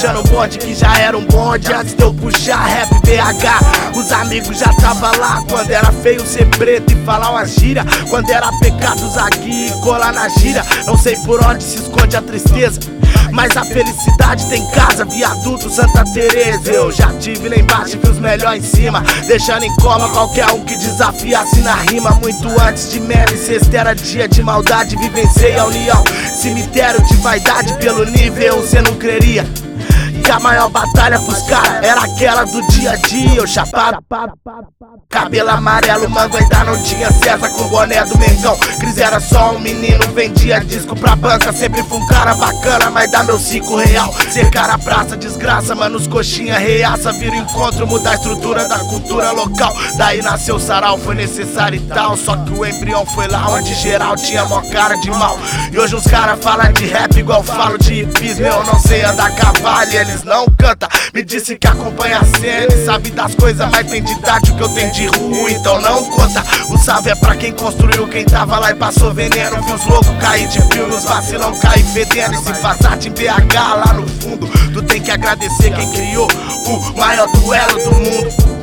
puxando um bonde que já era um bonde antes de eu puxar rap BH. Os amigos já tava lá quando era feio ser preto e falar uma gíria, quando era pecado usar guia e colar na gira. Não sei por onde se esconde a tristeza, mas a felicidade tem casa, viaduto Santa Teresa. Eu já tive lá embaixo e vi os melhores em cima, deixando em coma qualquer um que desafiasse na rima. Muito antes de meme, sexta era dia de maldade, vivenciei a união, cemitério de vaidade pelo nível, cê não creria que a maior batalha pros caras era aquela do dia a dia. Eu chapado, cabelo amarelo, mango ainda não tinha César com boné do Mengão. Cris era só um menino, vendia disco pra banca. Sempre fui um cara bacana, mas dá meu 5 real. Cercar a praça, desgraça, mano, os coxinha reaça. Vira encontro, muda a estrutura da cultura local. Daí nasceu o sarau, foi necessário e tal. Só que o embrião foi lá onde geral tinha mó cara de mal. E hoje os caras falam de rap igual eu falo de hipismo. Eu não sei andar a cavalo e eles não cantam. Me disse que acompanha a cena e sabe das coisas, mas tem de tarde o que eu tenho de ruim, então não conta. O salve é pra quem construiu, quem tava lá e passou veneno. Viu os loucos cair de fio e os vacilão cair fedendo. E se faz arte em BH lá no fundo, tu tem que agradecer quem criou o maior duelo do mundo.